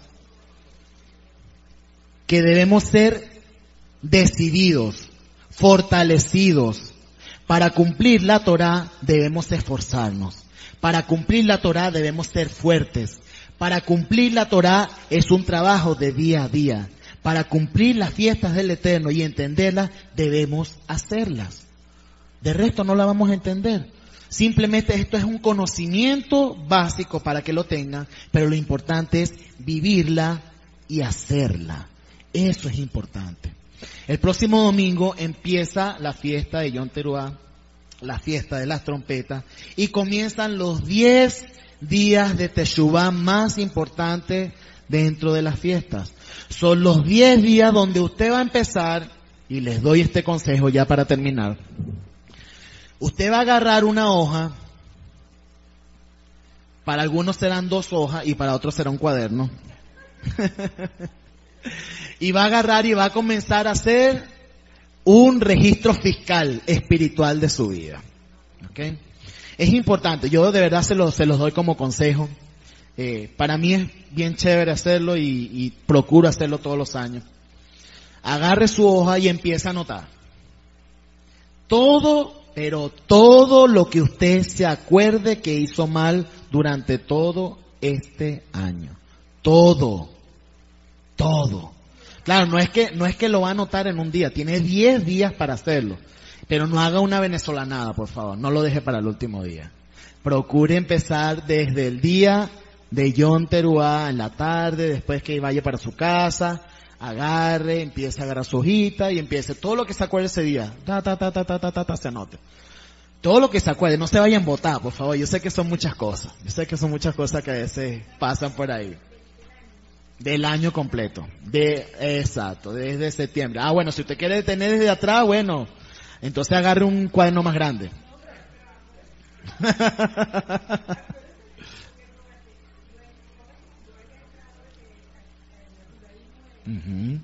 que debemos ser decididos, fortalecidos. Para cumplir la Torá debemos esforzarnos. Para cumplir la Torá debemos ser fuertes. Para cumplir la Torá es un trabajo de día a día. Para cumplir las fiestas del Eterno y entenderlas debemos hacerlas. De resto no la vamos a entender. Simplemente esto es un conocimiento básico para que lo tengan, pero lo importante es vivirla y hacerla. Eso es importante. El próximo domingo empieza la fiesta de Yom Teruah, la fiesta de las trompetas, y comienzan los diez días de Teshuvah más importantes dentro de las fiestas. Son los diez días donde usted va a empezar, y les doy este consejo ya para terminar. Usted va a agarrar una hoja, para algunos serán dos hojas y para otros será un cuaderno. Y va a agarrar y va a comenzar a hacer un registro fiscal espiritual de su vida. ¿Okay? Es importante, yo de verdad se los, se los doy como consejo. Eh, para mí es bien chévere hacerlo y, y procuro hacerlo todos los años. Agarre su hoja y empieza a anotar. Todo, pero todo lo que usted se acuerde que hizo mal durante todo este año. Todo. Todo. Claro, no es que, no es que lo va a anotar en un día, tiene diez días para hacerlo. Pero no haga una venezolanada, por favor, no lo deje para el último día. Procure empezar desde el día de Yom Teruah, en la tarde, después que vaya para su casa, agarre, empiece a agarrar su hojita y empiece todo lo que se acuerde ese día. Ta, ta, ta, ta, ta, ta, ta, ta, se anote. todo lo que se acuerde, no se vayan a votar, por favor. Yo sé que son muchas cosas. Yo sé que son muchas cosas que a veces pasan por ahí. Del año completo. De, exacto, desde septiembre. Ah, bueno, si usted quiere tener desde atrás, bueno, entonces agarre un cuaderno más grande. Uh-huh.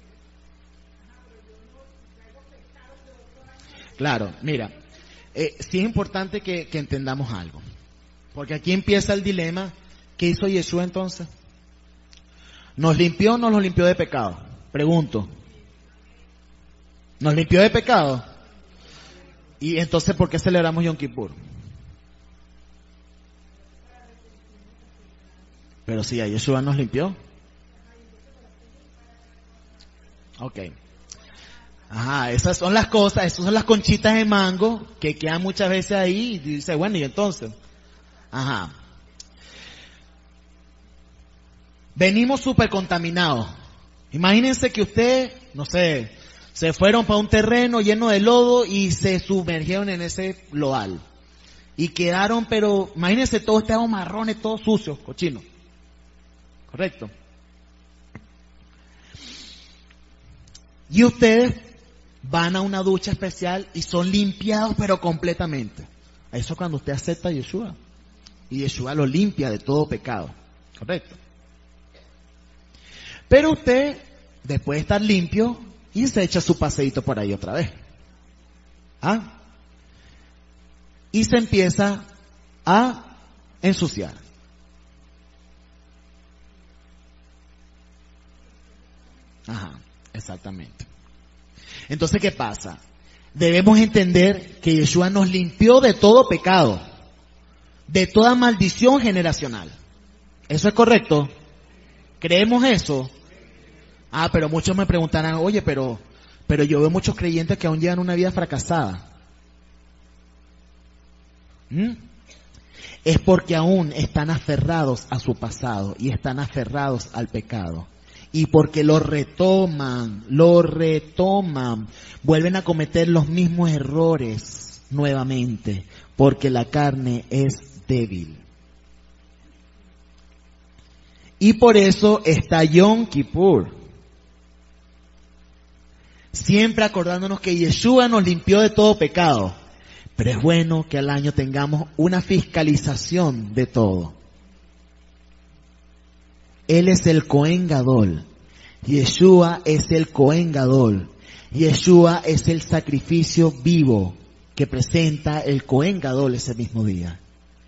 Claro, mira, eh, sí es importante que, que entendamos algo. Porque aquí empieza el dilema. ¿Qué hizo Yeshua entonces? ¿Nos limpió o no nos limpió de pecado? Pregunto. ¿Nos limpió de pecado? Y entonces, ¿por qué celebramos Yom Kippur? Pero si a Yeshua nos limpió. Ok. Ajá, esas son las cosas, esas son las conchitas de mango que quedan muchas veces ahí y dice, bueno, y entonces. Ajá. Venimos súper contaminados. Imagínense que usted, no sé, se fueron para un terreno lleno de lodo y se sumergieron en ese lodal. Y quedaron, pero imagínense todos estos marrones, todos sucios, cochinos. ¿Correcto? Y ustedes van a una ducha especial y son limpiados, pero completamente. Eso es cuando usted acepta a Yeshua. Y Yeshua lo limpia de todo pecado. ¿Correcto? Pero usted, después de estar limpio, y se echa su paseíto por ahí otra vez. ¿Ah? Y se empieza a ensuciar. Ajá, exactamente. Entonces, ¿qué pasa? Debemos entender que Yeshua nos limpió de todo pecado, de toda maldición generacional. ¿Eso es correcto? ¿Creemos eso? Ah, pero muchos me preguntarán, oye, pero, pero yo veo muchos creyentes que aún llevan una vida fracasada. ¿Mm? Es porque aún están aferrados a su pasado y están aferrados al pecado. Y porque lo retoman, lo retoman, vuelven a cometer los mismos errores nuevamente, porque la carne es débil. Y por eso está Yom Kippur. Siempre acordándonos que Yeshua nos limpió de todo pecado. Pero es bueno que al año tengamos una fiscalización de todo. Él es el Cohen Gadol. Yeshua es el Cohen Gadol. Yeshua es el sacrificio vivo que presenta el Cohen Gadol ese mismo día.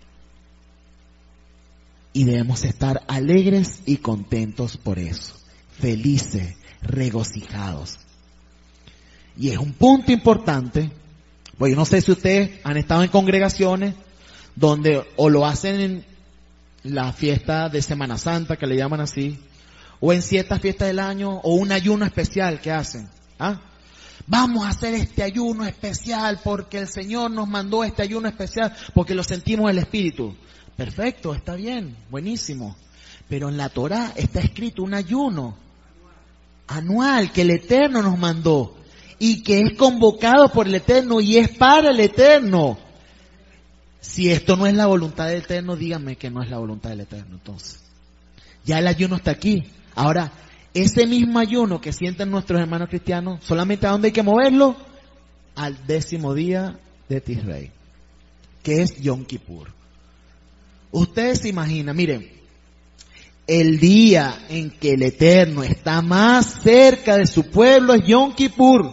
Y debemos estar alegres y contentos por eso. Felices, regocijados. Y es un punto importante, pues yo no sé si ustedes han estado en congregaciones donde o lo hacen en la fiesta de Semana Santa, que le llaman así, o en ciertas fiestas del año, o un ayuno especial que hacen. ¿Ah? Vamos a hacer este ayuno especial porque el Señor nos mandó este ayuno especial porque lo sentimos en el Espíritu. Perfecto, está bien, buenísimo. Pero en la Torá está escrito un ayuno anual que el Eterno nos mandó y que es convocado por el Eterno y es para el Eterno. Si esto no es la voluntad del Eterno, díganme que no es la voluntad del Eterno. Entonces, ya el ayuno está aquí. Ahora, ese mismo ayuno que sienten nuestros hermanos cristianos, solamente a dónde hay que moverlo, al décimo día de Tisrei, que es Yom Kippur. Ustedes se imaginan, miren, el día en que el Eterno está más cerca de su pueblo es Yom Kippur.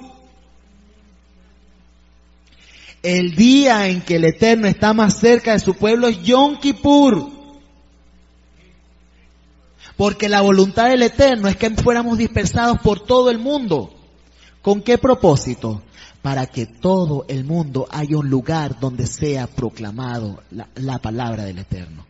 El día en que el Eterno está más cerca de su pueblo es Yom Kippur. Porque la voluntad del Eterno es que fuéramos dispersados por todo el mundo. ¿Con qué propósito? Para que todo el mundo haya un lugar donde sea proclamado la, la palabra del Eterno.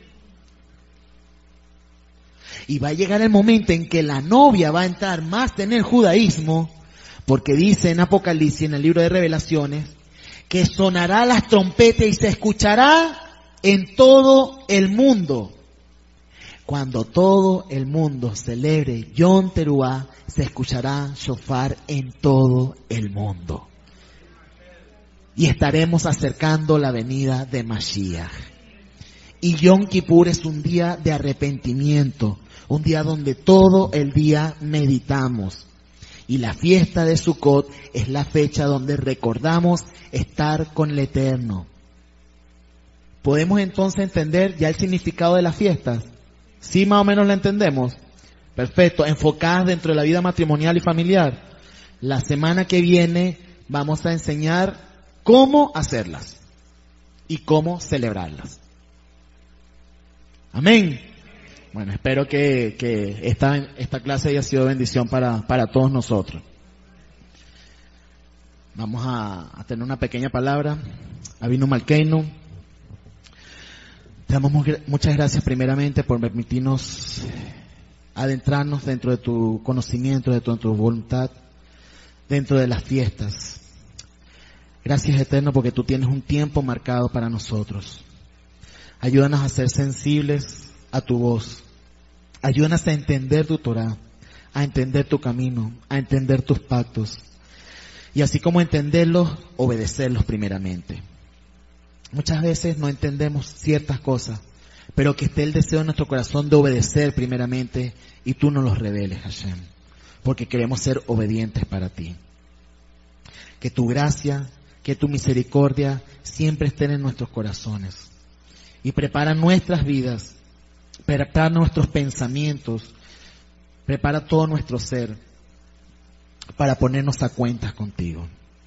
Y va a llegar el momento en que la novia va a entrar más en el judaísmo, porque dice en Apocalipsis, en el libro de Revelaciones, que sonará las trompetas y se escuchará en todo el mundo. Cuando todo el mundo celebre Yom Teruah, se escuchará shofar en todo el mundo. y estaremos acercando la venida de Mashiach. Y Yom Kippur es un día de arrepentimiento, un día donde todo el día meditamos. Y la fiesta de Sukkot es la fecha donde recordamos estar con el Eterno. ¿Podemos entonces entender ya el significado de las fiestas? ¿Sí más o menos la entendemos? Perfecto, enfocadas dentro de la vida matrimonial y familiar. La semana que viene vamos a enseñar cómo hacerlas y cómo celebrarlas. Amén. Bueno, espero que, que esta, esta clase haya sido bendición para, para todos nosotros. Vamos a, a tener una pequeña palabra. Avinu Malkeinu. Te damos muchas gracias primeramente por permitirnos adentrarnos dentro de tu conocimiento, dentro de tu voluntad, dentro de las fiestas. Gracias, Eterno, porque tú tienes un tiempo marcado para nosotros. Ayúdanos a ser sensibles a tu voz. Ayúdanos a entender tu Torah, a entender tu camino, a entender tus pactos. Y así como entenderlos, obedecerlos primeramente. Muchas veces no entendemos ciertas cosas, pero que esté el deseo en nuestro corazón de obedecer primeramente y tú nos los reveles, Hashem, porque queremos ser obedientes para ti. Que tu gracia, que tu misericordia siempre estén en nuestros corazones y prepara nuestras vidas, prepara nuestros pensamientos, prepara todo nuestro ser para ponernos a cuentas contigo.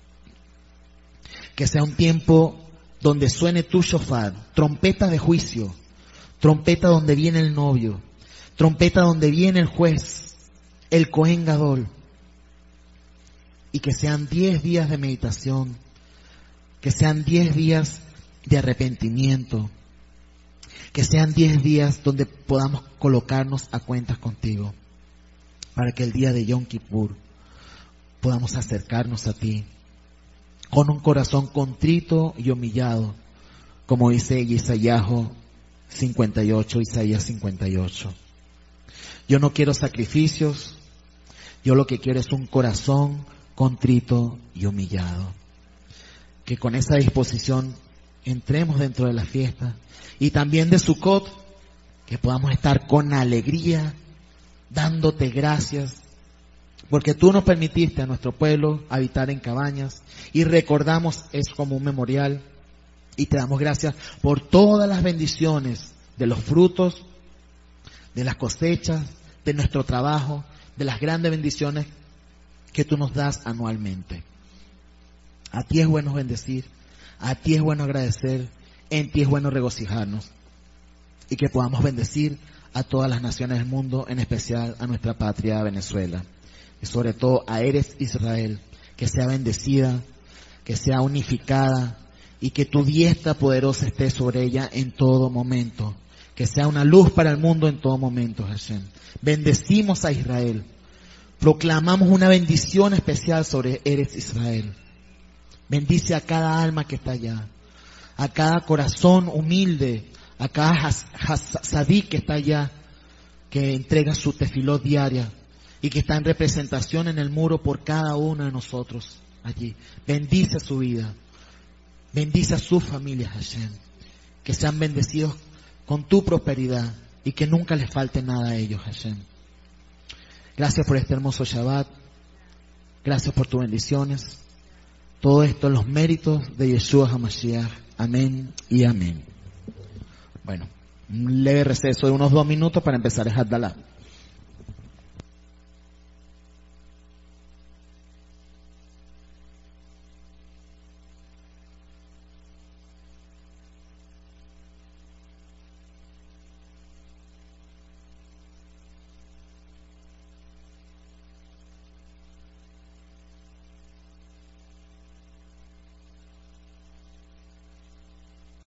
Que sea un tiempo donde suene tu shofar, trompeta de juicio, trompeta donde viene el novio, trompeta donde viene el juez, el Cohen Gadol, y que sean diez días de meditación, que sean diez días de arrepentimiento, que sean diez días donde podamos colocarnos a cuentas contigo, para que el día de Yom Kippur podamos acercarnos a ti con un corazón contrito y humillado, como dice Isaías cincuenta y ocho, Isaías cincuenta y ocho. Yo no quiero sacrificios, yo lo que quiero es un corazón contrito y humillado. Que con esa disposición entremos dentro de la fiesta y también de Sukkot, que podamos estar con alegría, dándote gracias, porque tú nos permitiste a nuestro pueblo habitar en cabañas y recordamos eso como un memorial y te damos gracias por todas las bendiciones de los frutos, de las cosechas, de nuestro trabajo, de las grandes bendiciones que tú nos das anualmente. A ti es bueno bendecir, a ti es bueno agradecer, en ti es bueno regocijarnos y que podamos bendecir a todas las naciones del mundo, en especial a nuestra patria Venezuela. Y sobre todo a Eretz Israel, que sea bendecida, que sea unificada y que tu diestra poderosa esté sobre ella en todo momento. Que sea una luz para el mundo en todo momento, Hashem. Bendecimos a Israel. Proclamamos una bendición especial sobre Eretz Israel. Bendice a cada alma que está allá, a cada corazón humilde, a cada sadik que está allá, que entrega su tefilot diaria y que está en representación en el muro por cada uno de nosotros allí. Bendice su vida, bendice a sus familias, Hashem, que sean bendecidos con tu prosperidad y que nunca les falte nada a ellos, Hashem. Gracias por este hermoso Shabbat, gracias por tus bendiciones. Todo esto en los méritos de Yeshua HaMashiach. Amén y amén. Bueno, un leve receso de unos dos minutos para empezar el Havdalah.